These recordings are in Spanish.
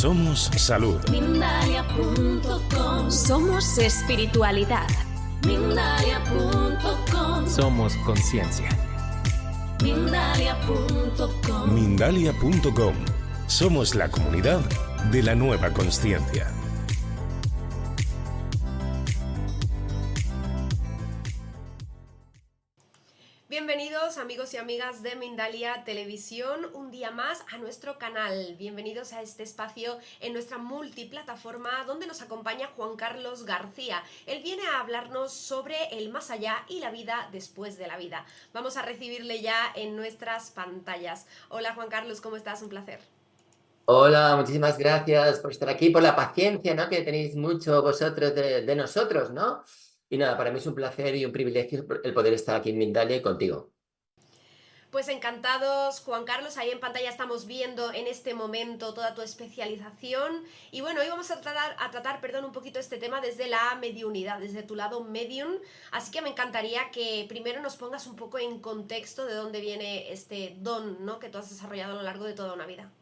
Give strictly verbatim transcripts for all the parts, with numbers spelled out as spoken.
Somos salud. Mindalia punto com. Somos espiritualidad. Mindalia punto com. Somos conciencia. Mindalia punto com. Mindalia punto com. Somos la comunidad de la nueva consciencia. Bienvenidos amigos y amigas de Mindalia Televisión, un día más a nuestro canal. Bienvenidos a este espacio en nuestra multiplataforma donde nos acompaña Juan Carlos García. Él viene a hablarnos sobre el más allá y la vida después de la vida. Vamos a recibirle ya en nuestras pantallas. Hola Juan Carlos, ¿cómo estás? Un placer. Hola, muchísimas gracias por estar aquí, por la paciencia, ¿no? Que tenéis mucho vosotros de, de nosotros, ¿no? Y nada, para mí es un placer y un privilegio el poder estar aquí en Mindalia y contigo. Pues encantados, Juan Carlos, ahí en pantalla estamos viendo en este momento toda tu especialización. Y bueno, hoy vamos a tratar, a tratar perdón, un poquito este tema desde la mediunidad, desde tu lado medium. Así que me encantaría que primero nos pongas un poco en contexto de dónde viene este don, ¿no?, que tú has desarrollado a lo largo de toda una vida.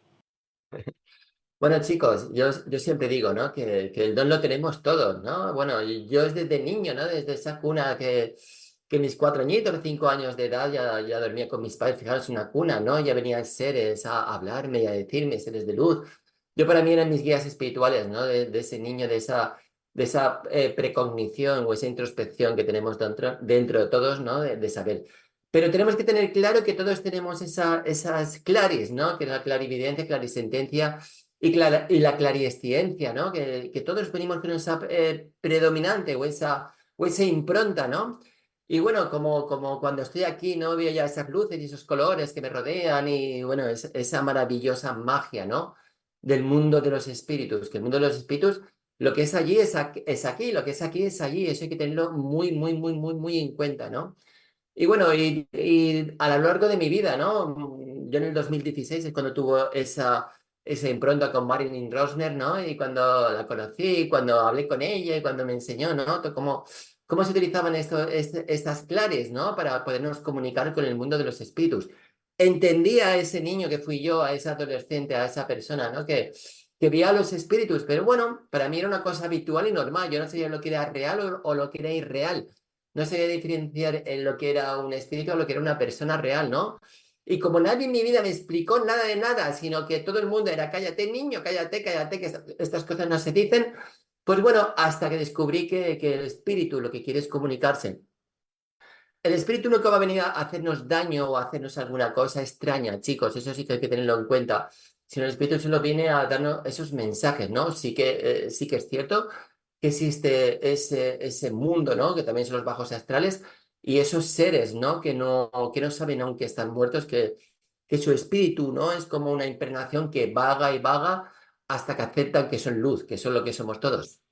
Bueno, chicos, yo, yo siempre digo, ¿no? Que, que el don lo tenemos todos, ¿no? Bueno, yo desde niño, ¿no? Desde esa cuna que, que mis cuatro añitos, cinco años de edad, ya, ya dormía con mis padres, fijaros, una cuna, ¿no? Ya venían seres a hablarme y a decirme, seres de luz. Yo para mí eran mis guías espirituales, ¿no? De, de ese niño, de esa, de esa eh, precognición o esa introspección que tenemos dentro, dentro de todos, ¿no? De, de saber. Pero tenemos que tener claro que todos tenemos esa, esas claris, ¿no? Que es la clarividencia, clarisentencia y, clara, y la clariesciencia, ¿no? Que, que todos venimos con esa eh, predominante o esa, o esa impronta, ¿no? Y bueno, como, como cuando estoy aquí, ¿no? Veo ya esas luces y esos colores que me rodean y bueno, es, esa maravillosa magia, ¿no? Del mundo de los espíritus, que el mundo de los espíritus, lo que es allí es aquí, es aquí, lo que es aquí es allí, eso hay que tenerlo muy, muy, muy, muy, muy en cuenta, ¿no? Y bueno, y, y a lo largo de mi vida, ¿no? Yo en el dos mil dieciséis es cuando tuvo esa, esa impronta con Marilyn Rosner, ¿no? Y cuando la conocí, cuando hablé con ella y cuando me enseñó, ¿no? Cómo, cómo se utilizaban esto, este, estas claves, ¿no? Para podernos comunicar con el mundo de los espíritus. Entendía a ese niño que fui yo, a esa adolescente, a esa persona, ¿no? Que, que veía a los espíritus, pero bueno, para mí era una cosa habitual y normal. Yo no sabía lo que era real o, o lo que era irreal. No sabía diferenciar en lo que era un espíritu o lo que era una persona real, ¿no? Y como nadie en mi vida me explicó nada de nada, sino que todo el mundo era cállate, niño, cállate, cállate, que estas cosas no se dicen, pues bueno, hasta que descubrí que, que el espíritu lo que quiere es comunicarse. El espíritu nunca va a venir a hacernos daño o a hacernos alguna cosa extraña, chicos, eso sí que hay que tenerlo en cuenta. Sino el espíritu solo viene a darnos esos mensajes, ¿no? Sí que, eh, sí que es cierto que existe ese, ese mundo, ¿no? Que también son los bajos astrales y esos seres, ¿no? Que no, que no saben aún que están muertos, que, que su espíritu, ¿no? Es como una impregnación que vaga y vaga hasta que aceptan que son luz, que son lo que somos todos.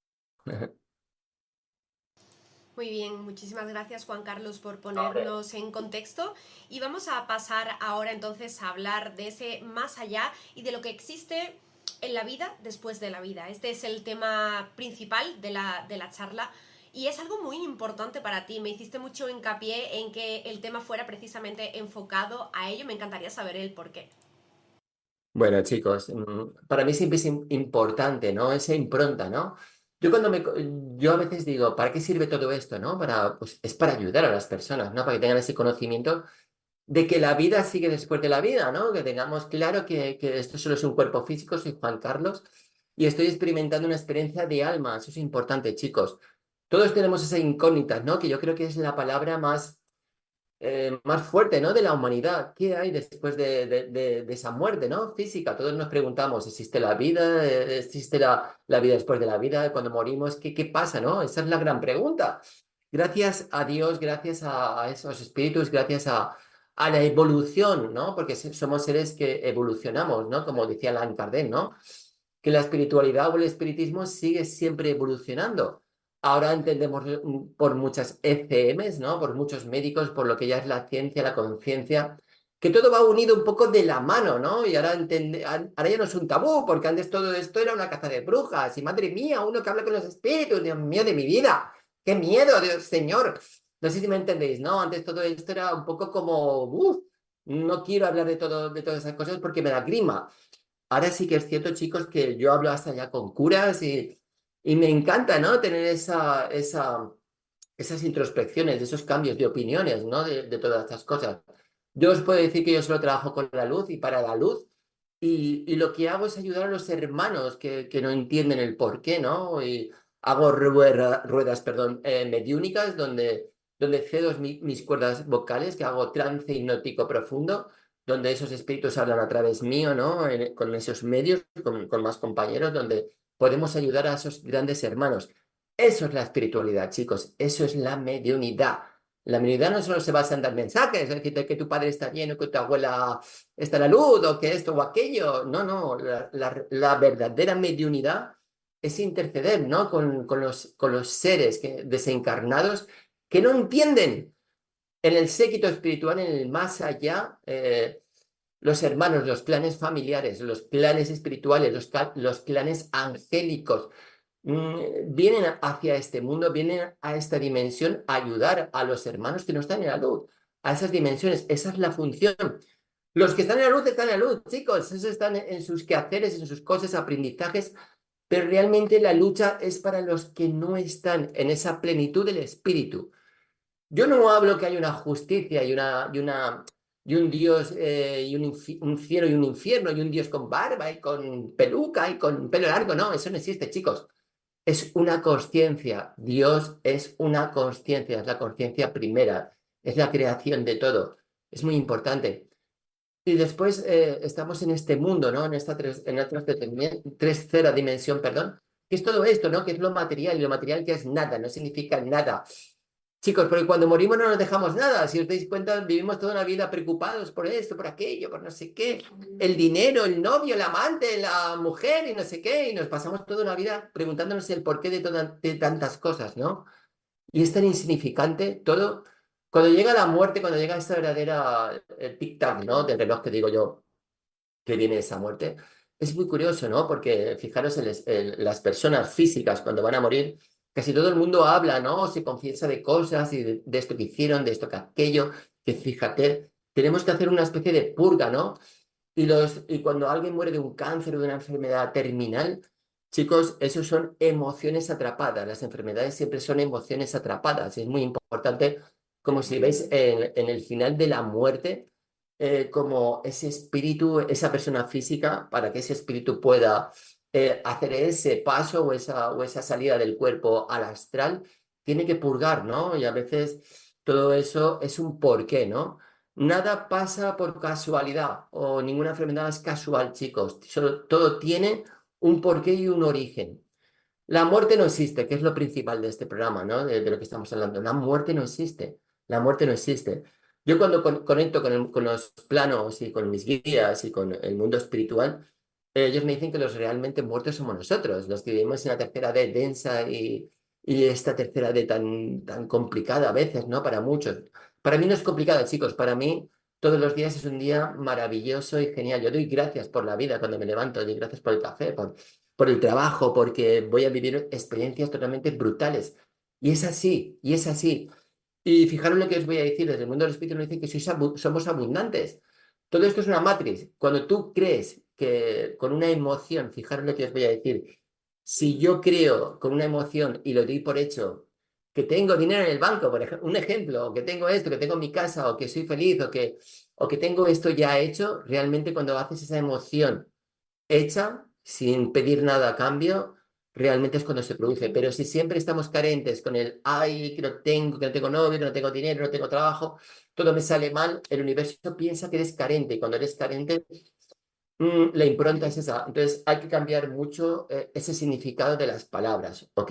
Muy bien, muchísimas gracias Juan Carlos por ponernos en contexto y vamos a pasar ahora entonces a hablar de ese más allá y de lo que existe en la vida después de la vida. Este es el tema principal de la, de la charla y es algo muy importante para ti. Me hiciste mucho hincapié en que el tema fuera precisamente enfocado a ello. Me encantaría saber el por qué. Bueno, chicos, para mí siempre es importante, ¿no? Esa impronta, ¿no? Yo cuando me, yo a veces digo, ¿para qué sirve todo esto, no? Para, pues es para ayudar a las personas, ¿no? Para que tengan ese conocimiento de que la vida sigue después de la vida, ¿no? Que tengamos claro que, que esto solo es un cuerpo físico, soy Juan Carlos, y estoy experimentando una experiencia de alma, eso es importante, chicos. Todos tenemos esa incógnita, ¿no? Que yo creo que es la palabra más, eh, más fuerte, ¿no? De la humanidad. ¿Qué hay después de, de, de, de esa muerte, ¿no? Física. Todos nos preguntamos, ¿existe la vida? ¿Existe la, la vida después de la vida? Cuando morimos, ¿qué, qué pasa, no? Esa es la gran pregunta. Gracias a Dios, gracias a, a esos espíritus, gracias a, a la evolución, ¿no? Porque somos seres que evolucionamos, ¿no? Como decía Allan Kardec, ¿no? Que la espiritualidad o el espiritismo sigue siempre evolucionando. Ahora entendemos por muchas E C Ms, ¿no? Por muchos médicos, por lo que ya es la ciencia, la conciencia, que todo va unido un poco de la mano, ¿no? Y ahora, entende, ahora ya no es un tabú, porque antes todo esto era una caza de brujas. Y madre mía, uno que habla con los espíritus, Dios mío de mi vida. ¡Qué miedo, Dios Señor! No sé si me entendéis, ¿no? Antes todo esto era un poco como, uff, no quiero hablar de, todo, de todas esas cosas porque me da grima. ahora sí que es cierto, chicos, que yo hablo hasta ya con curas y, y me encanta, ¿no? Tener esa, esa, esas introspecciones, esos cambios de opiniones, ¿no? De, de todas estas cosas. Yo os puedo decir que yo solo trabajo con la luz y para la luz. Y, y lo que hago es ayudar a los hermanos que, que no entienden el por qué, ¿no? Y hago rueda- ruedas, perdón, eh, mediúnicas donde, donde cedo mi- mis cuerdas vocales, que hago trance hipnótico profundo, donde esos espíritus hablan a través mío, ¿no? En- con esos medios, con, con más compañeros, donde podemos ayudar a esos grandes hermanos. Eso es la espiritualidad, chicos. Eso es la mediunidad. La mediunidad no solo se basa en dar mensajes, es decir, de que tu padre está bien o que tu abuela está la luz o que esto o aquello. No, no, la, la- la verdadera mediunidad es interceder, ¿no? Con, con los, con los seres que, desencarnados que no entienden en el séquito espiritual, en el más allá, eh, los hermanos, los clanes familiares, los clanes espirituales, los, cla- los clanes angélicos. mm, Vienen hacia este mundo, vienen a esta dimensión a ayudar a los hermanos que no están en la luz, a esas dimensiones. Esa es la función. Los que están en la luz están en la luz, chicos. Esos están en sus quehaceres, en sus cosas, aprendizajes. Pero realmente la lucha es para los que no están en esa plenitud del espíritu. Yo no hablo que hay una justicia y, una, y, una, y un Dios eh, y un, infi- un cielo y un infierno y un Dios con barba y con peluca y con pelo largo. No, eso no existe, chicos. Es una consciencia. Dios es una consciencia, es la consciencia primera, es la creación de todo. Es muy importante. Y después eh, estamos en este mundo, ¿no? En esta tres, en esta tercera tercera dimensión, perdón, que es todo esto, ¿no? Que es lo material, y lo material que es nada, no significa nada. Chicos, porque cuando morimos no nos dejamos nada. Si os dais cuenta, vivimos toda una vida preocupados por esto, por aquello, por no sé qué. El dinero, el novio, el amante, la mujer y no sé qué. Y nos pasamos toda una vida preguntándonos el porqué de, toda- de tantas cosas, ¿no? Y es tan insignificante todo. Cuando llega la muerte, cuando llega esta verdadera el tic-tac, ¿no? Del reloj que digo yo, que viene esa muerte, es muy curioso, ¿no? Porque fijaros en, les- en las personas físicas cuando van a morir, casi todo el mundo habla, ¿no? Se confiesa de cosas y de, de esto que hicieron, de esto que aquello, que fíjate, tenemos que hacer una especie de purga, ¿no? Y, los, y cuando alguien muere de un cáncer o de una enfermedad terminal, chicos, esos son emociones atrapadas. Las enfermedades siempre son emociones atrapadas. Es muy importante, como si veis en, en el final de la muerte, eh, como ese espíritu, esa persona física, para que ese espíritu pueda eh, hacer ese paso o esa, o esa salida del cuerpo al astral, tiene que purgar, ¿no? Y a veces todo eso es un porqué, ¿no? Nada pasa por casualidad o ninguna enfermedad es casual, chicos. Solo, todo tiene un porqué y un origen. La muerte no existe, que es lo principal de este programa, ¿no? De, de lo que estamos hablando. La muerte no existe. La muerte no existe. Yo cuando con- conecto con, el- con los planos y con mis guías y con el mundo espiritual, eh, ellos me dicen que los realmente muertos somos nosotros, los que vivimos en la tercera D densa y, y esta tercera D tan, tan complicada a veces, ¿no? Para muchos. Para mí no es complicada, chicos. Para mí todos los días es un día maravilloso y genial. Yo doy gracias por la vida cuando me levanto, doy gracias por el café, por, por el trabajo, porque voy a vivir experiencias totalmente brutales. Y es así, y es así. Y fijaros lo que os voy a decir, desde el mundo del espíritu nos dice que sois abu- somos abundantes. Todo esto es una matriz. Cuando tú crees que con una emoción, fijaros lo que os voy a decir, si yo creo con una emoción y lo doy por hecho, que tengo dinero en el banco, por ejemplo, un ejemplo, o que tengo esto, que tengo mi casa, o que soy feliz, o que, o que tengo esto ya hecho, realmente cuando haces esa emoción hecha, sin pedir nada a cambio, realmente es cuando se produce. Pero si siempre estamos carentes con el, ay, que no tengo, que no tengo novio, que no tengo dinero, no tengo trabajo, todo me sale mal, el universo piensa que eres carente y cuando eres carente, mm, la impronta es esa. Entonces hay que cambiar mucho eh, ese significado de las palabras, ¿ok?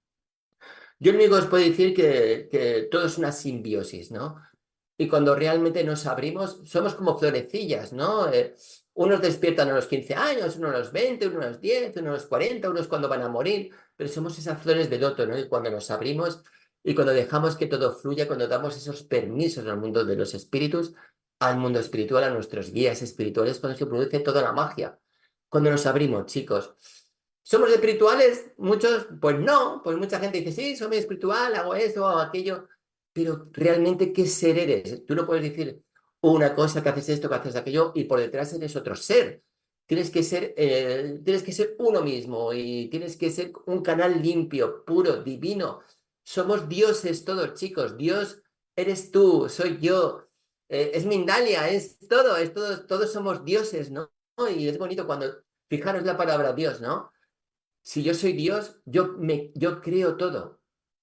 Yo lo único que os puedo decir que, que todo es una simbiosis, ¿no? Y cuando realmente nos abrimos, somos como florecillas, ¿no? Eh, unos despiertan a los quince años, unos a los veinte, unos a los diez, unos a los cuarenta, unos cuando van a morir, pero somos esas flores de loto, ¿no? Y cuando nos abrimos y cuando dejamos que todo fluya, cuando damos esos permisos al mundo de los espíritus, al mundo espiritual, a nuestros guías espirituales, cuando se produce toda la magia. Cuando nos abrimos, chicos. ¿Somos espirituales? Muchos, pues no, pues mucha gente dice, sí, soy espiritual, hago esto, hago aquello, pero realmente, ¿qué ser eres? Tú no puedes decir una cosa que haces esto, que haces aquello, y por detrás eres otro ser. tienes que ser, eh, tienes que ser uno mismo y tienes que ser un canal limpio, puro, divino. Somos dioses todos, chicos. Dios eres tú, soy yo, eh, es Mindalia, es todo, es todo, todos somos dioses, ¿no? Y es bonito cuando, fijaros la palabra Dios, ¿no? Si yo soy Dios, yo, me, yo creo todo.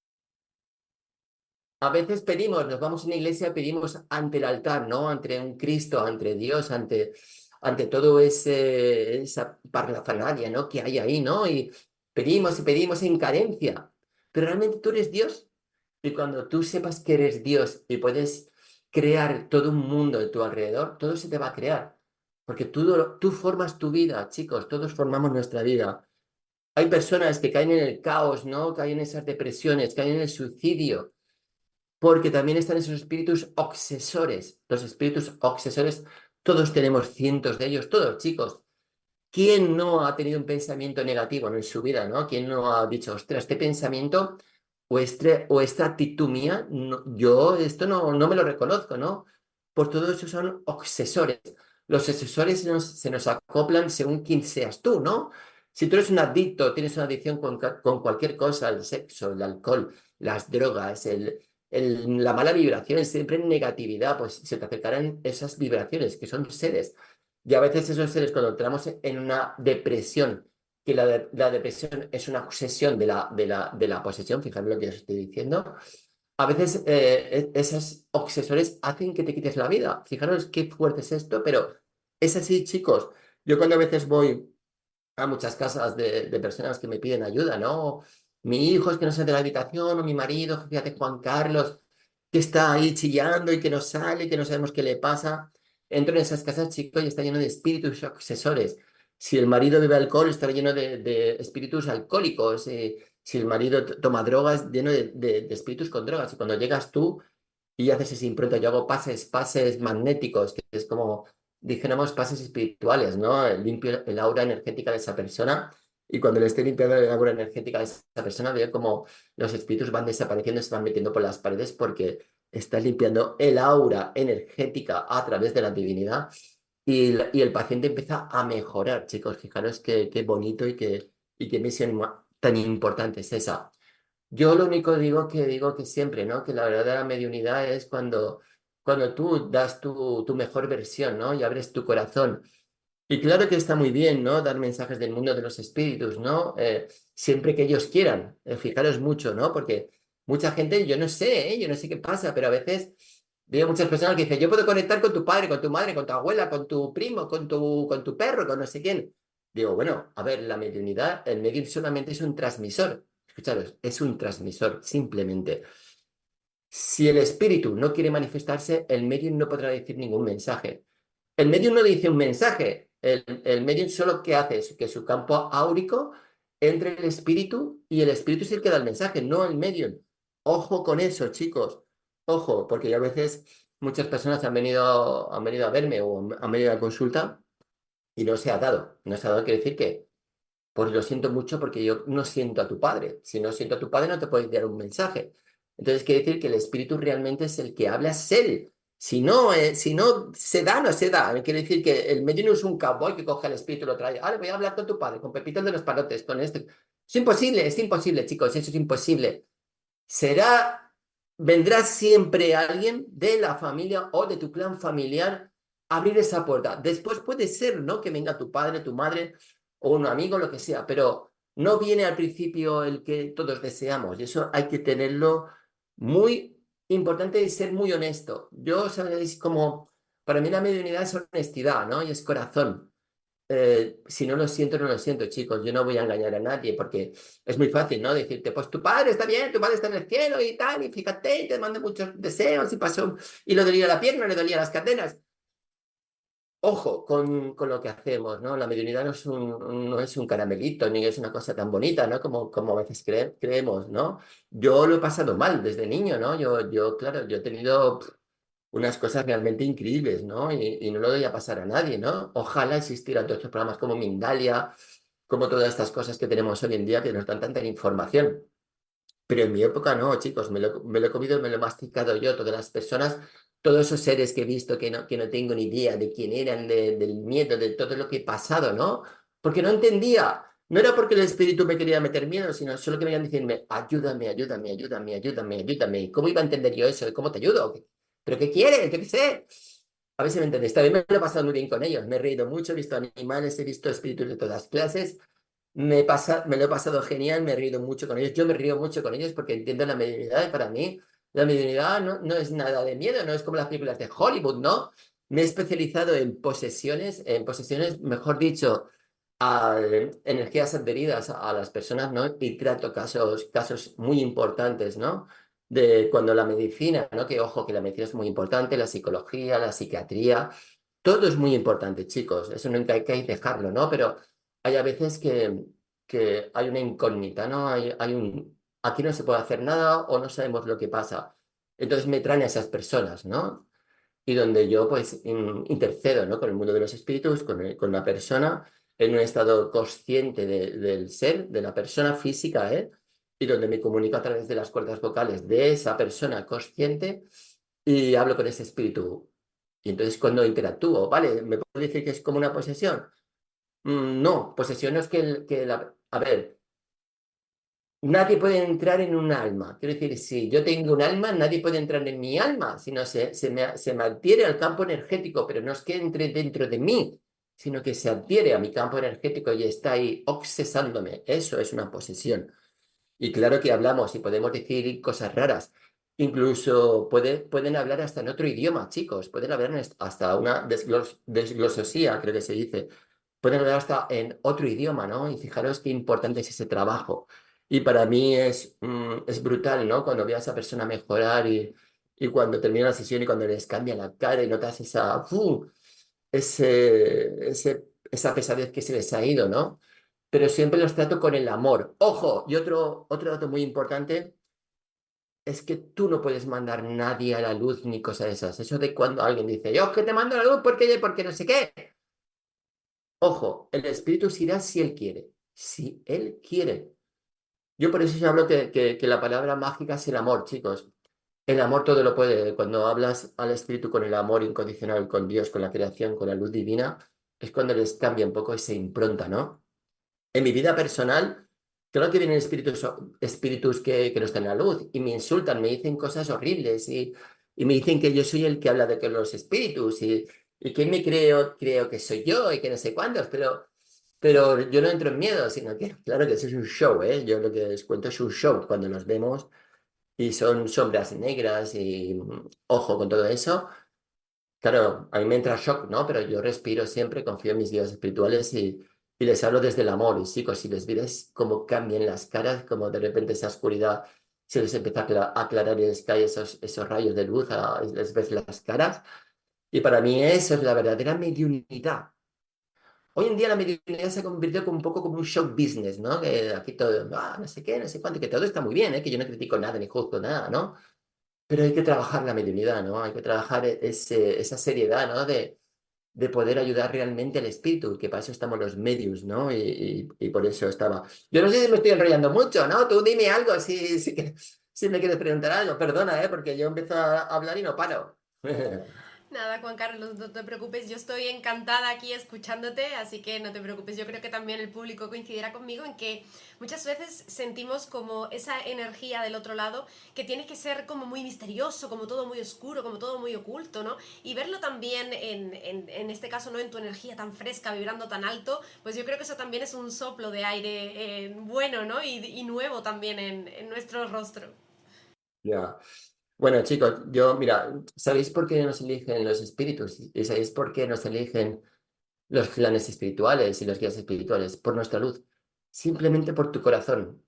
A veces pedimos, nos vamos a una iglesia, pedimos ante el altar, ¿no? Ante un Cristo, ante Dios, ante, ante todo ese, esa parafanalia, ¿no? Que hay ahí, ¿no? Y pedimos y pedimos en carencia. Pero realmente tú eres Dios. Y cuando tú sepas que eres Dios y puedes crear todo un mundo de tu alrededor, todo se te va a crear. Porque tú, tú formas tu vida, chicos, todos formamos nuestra vida. Hay personas que caen en el caos, ¿no? Caen en esas depresiones, caen en el suicidio porque también están esos espíritus obsesores. Los espíritus obsesores, todos tenemos cientos de ellos, todos, chicos. ¿Quién no ha tenido un pensamiento negativo en su vida, no? ¿Quién no ha dicho, ostras, este pensamiento o, este, o esta actitud mía, no, yo esto no, no me lo reconozco, ¿no? Por todo eso son obsesores. Los obsesores se nos, se nos acoplan según quién seas tú, ¿no? Si tú eres un adicto, tienes una adicción con, con cualquier cosa, el sexo, el alcohol, las drogas, el, el, la mala vibración, siempre en negatividad, pues se te acercarán esas vibraciones que son seres. Y a veces esos seres, cuando entramos en una depresión, que la, de, la depresión es una obsesión de la, de la, de la posesión, fíjate lo que os estoy diciendo, a veces eh, esos obsesores hacen que te quites la vida. Fijaros qué fuerte es esto, pero es así, chicos. Yo cuando a veces voy a muchas casas de, de personas que me piden ayuda, ¿no? Mi hijo es que no sale de la habitación, o mi marido, fíjate, Juan Carlos, que está ahí chillando y que no sale, que no sabemos qué le pasa. Entro en esas casas, chicos, y está lleno de espíritus obsesores. Si el marido bebe alcohol, está lleno de, de espíritus alcohólicos. Eh, si el marido toma drogas, lleno de, de, de espíritus con drogas. Y cuando llegas tú y haces ese impronta, yo hago pases, pases magnéticos, que es como dijéramos pases espirituales, ¿no? Limpio el aura energética de esa persona y cuando le esté limpiando el aura energética de esa persona, veo como los espíritus van desapareciendo, se van metiendo por las paredes porque estás limpiando el aura energética a través de la divinidad y, y el paciente empieza a mejorar, chicos. Fijaros qué, qué bonito y qué, y qué misión tan importante es esa. Yo lo único digo que digo que siempre, ¿no? Que la verdadera mediunidad es cuando, cuando tú das tu, tu mejor versión, ¿no? Y abres tu corazón. Y claro que está muy bien, ¿no? Dar mensajes del mundo de los espíritus, ¿no? Eh, siempre que ellos quieran. Eh, fijaros mucho, ¿no? Porque mucha gente, yo no sé, ¿eh? Yo no sé qué pasa, pero a veces veo muchas personas que dicen, yo puedo conectar con tu padre, con tu madre, con tu abuela, con tu primo, con tu, con tu perro, con no sé quién. Digo, bueno, a ver, la mediunidad, el medium solamente es un transmisor. Escucharos, es un transmisor, simplemente. Si el espíritu no quiere manifestarse, el medium no podrá decir ningún mensaje. El medium no dice un mensaje. El, el medium solo que hace es que su campo áurico entre el espíritu y el espíritu es el que da el mensaje, no el medium. Ojo con eso, chicos. Ojo, porque a veces muchas personas han venido, han venido a verme o han venido a consulta y no se ha dado. No se ha dado, quiere decir que pues lo siento mucho porque yo no siento a tu padre. Si no siento a tu padre, no te puedo dar un mensaje. Entonces quiere decir que el espíritu realmente es el que habla, es él. Si no, eh, si no se da, no se da. Quiere decir que el medio no es un cowboy que coge al espíritu y lo trae. Ahora voy a hablar con tu padre, con Pepito de los Palotes, con este. Es imposible, es imposible, chicos, eso es imposible. Será, vendrá siempre alguien de la familia o de tu clan familiar a abrir esa puerta. Después puede ser, ¿no? Que venga tu padre, tu madre o un amigo, lo que sea, pero no viene al principio el que todos deseamos y eso hay que tenerlo muy importante y ser muy honesto. Yo, sabéis, como para mí la mediunidad es honestidad, ¿no? Y es corazón. Eh, si no lo siento, no lo siento, chicos. Yo no voy a engañar a nadie porque es muy fácil, ¿no? Decirte, pues tu padre está bien, tu padre está en el cielo y tal, y fíjate, te mando muchos deseos y pasó, y le dolía la pierna, le dolía las cadenas. Ojo con, con lo que hacemos, ¿no? La mediunidad no es un, no es un caramelito, ni es una cosa tan bonita, ¿no? Como, como a veces cre creemos, ¿no? Yo lo he pasado mal desde niño, ¿no? Yo, yo claro, yo he tenido pff, unas cosas realmente increíbles, ¿no? Y, y no lo doy a pasar a nadie, ¿no? Ojalá existieran todos estos programas como Mindalia, como todas estas cosas que tenemos hoy en día que nos dan tanta información. Pero en mi época no, chicos, me lo, me lo he comido, me lo he masticado yo, todas las personas, todos esos seres que he visto que no, que no tengo ni idea de quién eran, de- del miedo, de todo lo que he pasado, ¿no? Porque no entendía. No era porque el espíritu me quería meter miedo, sino solo que venían diciendo, ayúdame, ayúdame, ayúdame, ayúdame, ayúdame. ¿Cómo iba a entender yo eso? ¿Cómo te ayudo? ¿Pero qué quieres? Yo qué sé. A ver si me entendéis. También me lo he pasado muy bien con ellos. Me he reído mucho, he visto animales, he visto espíritus de todas clases. Me pasa, me lo he pasado genial, me he reído mucho con ellos. Yo me río mucho con ellos porque entiendo la mediunidad y para mí la mediunidad no, no es nada de miedo, no es como las películas de Hollywood, ¿no? Me he especializado en posesiones, en posesiones, mejor dicho, a eh, energías adheridas a las personas, ¿no? Y trato casos, casos muy importantes, ¿no? De cuando la medicina, ¿no? Que ojo, que la medicina es muy importante, la psicología, la psiquiatría, todo es muy importante, chicos. Eso nunca hay que dejarlo, ¿no? Pero hay a veces que, que hay una incógnita, ¿no? Hay, hay un, aquí no se puede hacer nada o no sabemos lo que pasa. Entonces me traen a esas personas, ¿no? Y donde yo pues in- intercedo, ¿no? Con el mundo de los espíritus, con, el- con la persona en un estado consciente de- del ser, de la persona física, ¿eh? Y donde me comunico a través de las cuerdas vocales de esa persona consciente y hablo con ese espíritu. Y entonces cuando interactúo, ¿vale? ¿Me puedo decir que es como una posesión? Mm, no, posesión no es que, el- que la... A ver, nadie puede entrar en un alma. Quiero decir, si yo tengo un alma, nadie puede entrar en mi alma, sino se, se me, se me adhiere al campo energético, pero no es que entre dentro de mí, sino que se adhiere a mi campo energético y está ahí obsesándome. Eso es una posesión. Y claro que hablamos y podemos decir cosas raras. Incluso puede, pueden hablar hasta en otro idioma, chicos. Pueden hablar en hasta una desglos- desglososía, creo que se dice. Pueden hablar hasta en otro idioma, ¿no? Y fijaros qué importante es ese trabajo. Y para mí es, mm, es brutal, ¿no? Cuando veo a esa persona mejorar y, y cuando termina la sesión y cuando les cambia la cara y notas esa, ¡fu! ese, ese, esa pesadez que se les ha ido, ¿no? Pero siempre los trato con el amor. Ojo, y otro, otro dato muy importante es que tú no puedes mandar nadie a la luz ni cosas de esas. Eso de cuando alguien dice, yo que te mando a la luz porque, porque no sé qué. Ojo, el espíritu se irá si él quiere. Si él quiere. Yo por eso yo hablo que, que, que la palabra mágica es el amor, chicos. El amor todo lo puede. Cuando hablas al espíritu con el amor incondicional, con Dios, con la creación, con la luz divina, es cuando les cambia un poco esa impronta, ¿no? En mi vida personal, creo que vienen espíritus, espíritus que, que no están en la luz y me insultan, me dicen cosas horribles y, y me dicen que yo soy el que habla de con los espíritus y, y que me creo, creo que soy yo y que no sé cuántos, pero, pero yo no entro en miedo, sino que claro que eso es un show, ¿eh? Yo lo que les cuento es un show cuando nos vemos y son sombras negras y mm, ojo con todo eso. Claro, a mí me entra shock, ¿no? Pero yo respiro siempre, confío en mis guías espirituales y, y les hablo desde el amor. Y chicos, si les vierais cómo cambian las caras, como de repente esa oscuridad se les empieza a acla- a aclarar y les cae esos, esos rayos de luz, a- les ves las caras. Y para mí eso es la verdadera mediunidad. Hoy en día la mediunidad se convirtió como un poco como un show business, ¿no? Que aquí todo, ah, no sé qué, no sé cuánto, que todo está muy bien, ¿eh? Que yo no critico nada ni juzgo nada, ¿no? Pero hay que trabajar la mediunidad, ¿no? Hay que trabajar e- ese, esa seriedad, ¿no? De, de poder ayudar realmente al espíritu, que para eso estamos los medios, ¿no? Y, y- y por eso estaba. Yo no sé si me estoy enrollando mucho, ¿no? Tú dime algo si, si, que- si me quieres preguntar algo. Perdona, ¿eh? Porque yo empiezo a hablar y no paro. Nada, Juan Carlos, no te preocupes, yo estoy encantada aquí escuchándote, así que no te preocupes, yo creo que también el público coincidirá conmigo en que muchas veces sentimos como esa energía del otro lado que tiene que ser como muy misterioso, como todo muy oscuro, como todo muy oculto, ¿no? Y verlo también en, en, en este caso, ¿no? En tu energía tan fresca, vibrando tan alto, pues yo creo que eso también es un soplo de aire eh, bueno, ¿no? Y, y nuevo también en, en nuestro rostro. Ya. Bueno, chicos, yo, mira, ¿sabéis por qué nos eligen los espíritus? ¿Y sabéis por qué nos eligen los clanes espirituales y los guías espirituales? Por nuestra luz. Simplemente por tu corazón.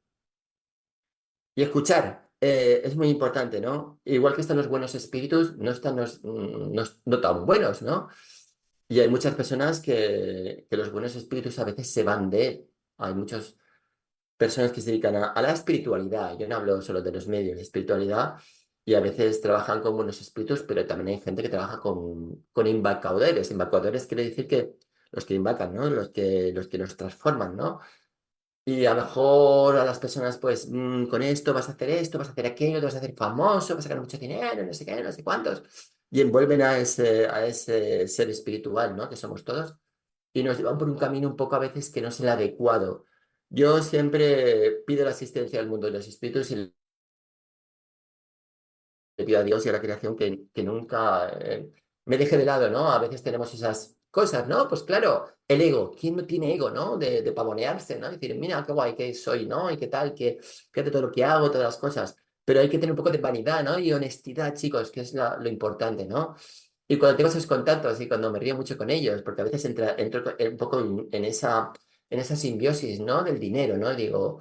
Y escuchar eh, es muy importante, ¿no? Igual que están los buenos espíritus, no están los mm, no, no tan buenos, ¿no? Y hay muchas personas que, que los buenos espíritus a veces se van de él. Hay muchas personas que se dedican a, a la espiritualidad. Yo no hablo solo de los medios de espiritualidad y a veces trabajan con buenos espíritus, pero también hay gente que trabaja con, con embaucadores. Embaucadores quiere decir que los que invacan, ¿no? Los que, los que nos transforman, ¿no? Y a lo mejor a las personas, pues, mm, con esto vas a hacer esto, vas a hacer aquello, te vas a hacer famoso, vas a ganar mucho dinero, no sé qué, no sé cuántos. Y envuelven a ese, a ese ser espiritual, ¿no? Que somos todos. Y nos llevan por un camino un poco a veces que no es el adecuado. Yo siempre pido la asistencia al mundo de los espíritus y le pido a Dios y a la creación que, que nunca eh, me deje de lado, ¿no? A veces tenemos esas cosas, ¿no? Pues claro, el ego. ¿Quién no tiene ego, ¿no? De, de pavonearse, ¿no? Decir, mira, qué guay que soy, ¿no? Y qué tal, que fíjate todo lo que hago, todas las cosas. Pero hay que tener un poco de vanidad, ¿no? Y honestidad, chicos, que es la- lo importante, ¿no? Y cuando tengo esos contactos y cuando me río mucho con ellos, porque a veces entra, entro un poco en, en esa, en esa simbiosis, ¿no? Del dinero, ¿no? Digo,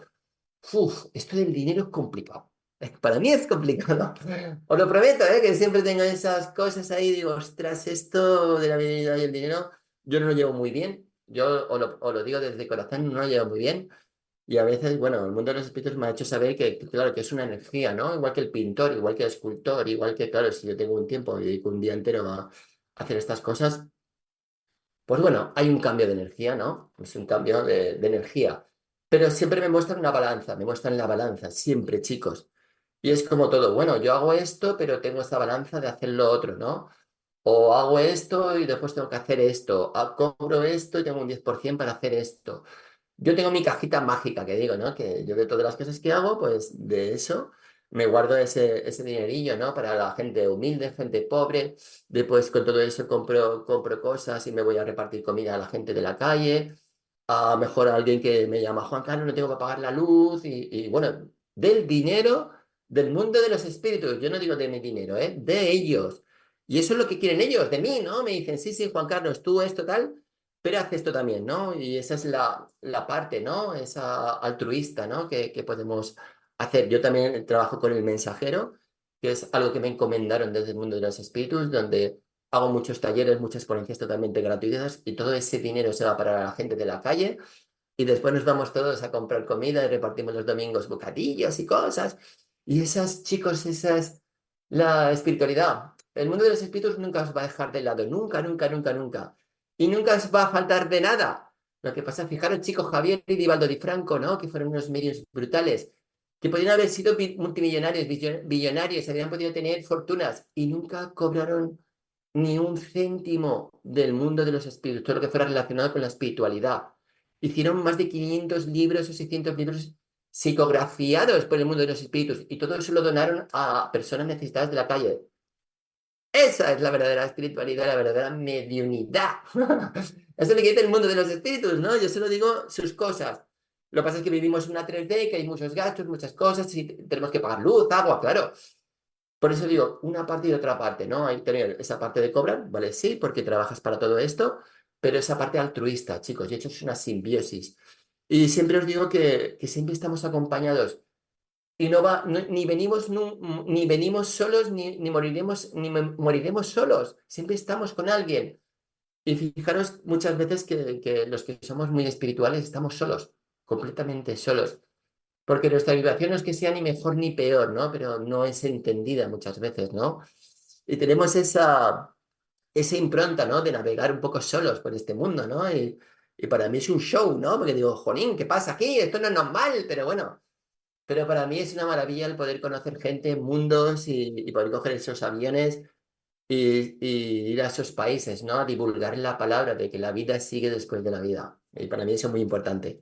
uf, esto del dinero es complicado. Es- Para mí es complicado. Os lo prometo, ¿eh? Que siempre tengo esas cosas ahí. Digo, ostras, esto de la vida y el dinero, yo no lo llevo muy bien. Yo os lo, os lo digo desde corazón, no lo llevo muy bien. Y a veces, bueno, el mundo de los espíritus me ha hecho saber que, que, claro, que es una energía, ¿no? Igual que el pintor, igual que el escultor, igual que, claro, si yo tengo un tiempo y dedico un día entero a hacer estas cosas, pues bueno, hay un cambio de energía, ¿no? Es un cambio de, de energía. Pero siempre me muestran una balanza, me muestran la balanza, siempre, chicos. Y es como todo, bueno, yo hago esto, pero tengo esta balanza de hacer lo otro, ¿no? O hago esto y después tengo que hacer esto. Ah, cobro esto y tengo un diez por ciento para hacer esto. Yo tengo mi cajita mágica, que digo, ¿no? Que yo de todas las cosas que hago, pues de eso me guardo ese, ese dinerillo, ¿no? Para la gente humilde, gente pobre. Después con todo eso compro, compro cosas y me voy a repartir comida a la gente de la calle. A mejor a alguien que me llama Juan Carlos, no tengo que pagar la luz. Y, y bueno, del dinero del mundo de los espíritus. Yo no digo de mi dinero, ¿eh? De ellos. Y eso es lo que quieren ellos, de mí, ¿no? Me dicen, sí, sí, Juan Carlos, tú esto tal pero hace esto también, ¿no? Y esa es la, la parte, ¿no? Esa altruista, ¿no? Que, que podemos hacer. Yo también trabajo con el mensajero, que es algo que me encomendaron desde el mundo de los espíritus, donde hago muchos talleres, muchas ponencias totalmente gratuitas y todo ese dinero se va para la gente de la calle y después nos vamos todos a comprar comida y repartimos los domingos bocadillos y cosas. Y esas, chicos, esa es la espiritualidad. El mundo de los espíritus nunca os va a dejar de lado, nunca, nunca, nunca, nunca. Y nunca os va a faltar de nada. Lo que pasa, fijaros, chicos, Javier y Divaldo Di Franco, ¿no? Que fueron unos medios brutales, que podrían haber sido bi- multimillonarios, billo- billonarios, habrían podido tener fortunas y nunca cobraron ni un céntimo del mundo de los espíritus, todo lo que fuera relacionado con la espiritualidad. Hicieron más de quinientos libros o seiscientos libros psicografiados por el mundo de los espíritus y todo eso lo donaron a personas necesitadas de la calle. Esa es la verdadera espiritualidad, la verdadera mediunidad. Eso es lo que dice el mundo de los espíritus, ¿no? Yo solo digo sus cosas. Lo que pasa es que vivimos en una tres D, que hay muchos gastos, muchas cosas, y tenemos que pagar luz, agua, claro. Por eso digo, una parte y otra parte, ¿no? Hay que tener esa parte de cobrar, ¿vale? Sí, porque trabajas para todo esto, pero esa parte altruista, chicos, y hecho es una simbiosis. Y siempre os digo que, que siempre estamos acompañados y no va, no- ni venimos, nu- ni venimos solos, ni, ni moriremos, ni me- moriremos solos. Siempre estamos con alguien. Y fijaros muchas veces que, que los que somos muy espirituales estamos solos, completamente solos. Porque nuestra vibración no es que sea ni mejor ni peor, ¿no? Pero no es entendida muchas veces, ¿no? Y tenemos esa, esa impronta, ¿no? De navegar un poco solos por este mundo, ¿no? Y, y para mí es un show, ¿no? Porque digo, Jonín, ¿qué pasa aquí? Esto no es normal, pero bueno. Pero para mí es una maravilla el poder conocer gente, mundos y, y poder coger esos aviones y, y ir a esos países, ¿no? A divulgar la palabra de que la vida sigue después de la vida. Y para mí eso es muy importante.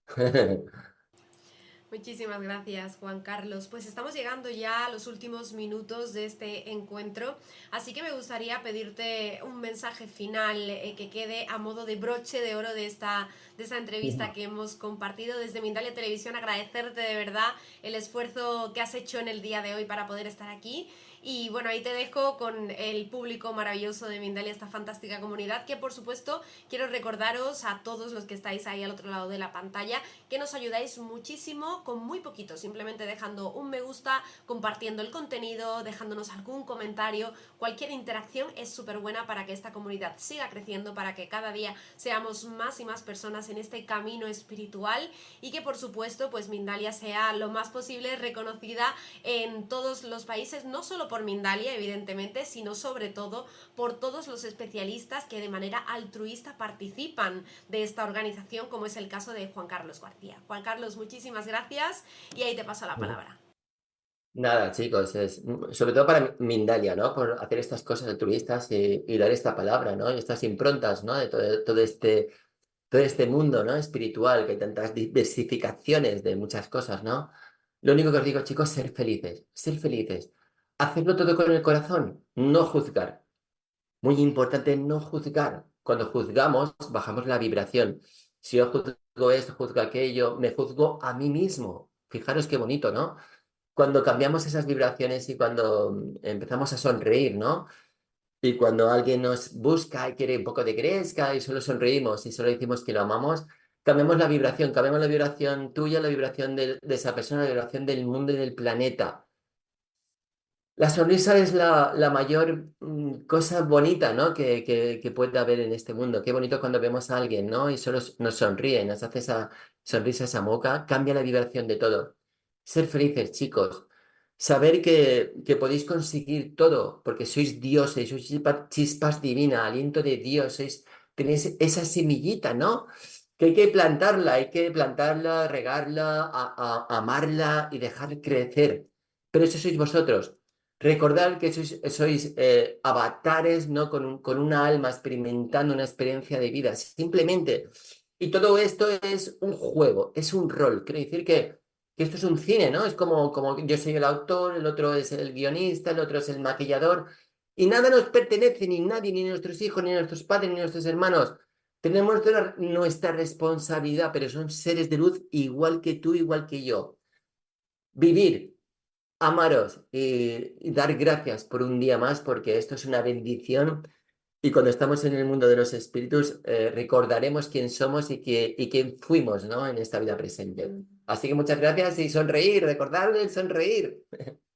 Muchísimas gracias, Juan Carlos. Pues estamos llegando ya a los últimos minutos de este encuentro, así que me gustaría pedirte un mensaje final eh, que quede a modo de broche de oro de esta, de esta entrevista que hemos compartido desde Mindalia Televisión. Agradecerte de verdad el esfuerzo que has hecho en el día de hoy para poder estar aquí. Y bueno, ahí te dejo con el público maravilloso de Mindalia, esta fantástica comunidad, que por supuesto quiero recordaros a todos los que estáis ahí al otro lado de la pantalla que nos ayudáis muchísimo con muy poquito, simplemente dejando un me gusta, compartiendo el contenido, dejándonos algún comentario. Cualquier interacción es súper buena para que esta comunidad siga creciendo, para que cada día seamos más y más personas en este camino espiritual y que por supuesto pues Mindalia sea lo más posible reconocida en todos los países, no solo por Mindalia, evidentemente, sino sobre todo por todos los especialistas que de manera altruista participan de esta organización, como es el caso de Juan Carlos García. Juan Carlos, muchísimas gracias y ahí te paso la palabra. Nada, chicos, es, sobre todo para Mindalia, ¿no? Por hacer estas cosas altruistas y, y dar esta palabra, ¿no? Y estas improntas, ¿no? De todo, todo este, todo este mundo, ¿no? Espiritual, que hay tantas diversificaciones de muchas cosas, ¿no? Lo único que os digo, chicos, ser felices, ser felices. Hacerlo todo con el corazón, no juzgar. Muy importante no juzgar. Cuando juzgamos, bajamos la vibración. Si yo juzgo esto, juzgo aquello, me juzgo a mí mismo. Fijaros qué bonito, ¿no? Cuando cambiamos esas vibraciones y cuando mm, empezamos a sonreír, ¿no? Y cuando alguien nos busca y quiere un poco de gresca y solo sonreímos y solo decimos que lo amamos, cambiamos la vibración, cambiamos la vibración tuya, la vibración de, de esa persona, la vibración del mundo y del planeta. La sonrisa es la, la mayor mm, cosa bonita, ¿no? que, que, que puede haber en este mundo. Qué bonito cuando vemos a alguien, ¿no? Y solo nos sonríe, nos hace esa sonrisa, esa boca, cambia la vibración de todo. Ser felices, chicos. Saber que, que podéis conseguir todo, porque sois dioses, sois chispa- chispas divinas, aliento de Dios, sois, tenéis esa semillita, ¿no? Que hay que plantarla, hay que plantarla, regarla, a- a- amarla y dejar crecer. Pero eso sois vosotros. Recordad que sois, sois eh, avatares, ¿no? Con, un- con una alma experimentando una experiencia de vida, simplemente. Y todo esto es un juego, es un rol. Quiere decir que, que esto es un cine, ¿no? Es como, como yo soy el autor, el otro es el guionista, el otro es el maquillador. Y nada nos pertenece, ni nadie, ni nuestros hijos, ni nuestros padres, ni nuestros hermanos. Tenemos nuestra, nuestra responsabilidad, pero son seres de luz igual que tú, igual que yo. Vivir, amaros y, y dar gracias por un día más, porque esto es una bendición. Y cuando estamos en el mundo de los espíritus, eh, recordaremos quién somos y, que, y quién fuimos, ¿no? En esta vida presente. Así que muchas gracias y sonreír, recordad el sonreír.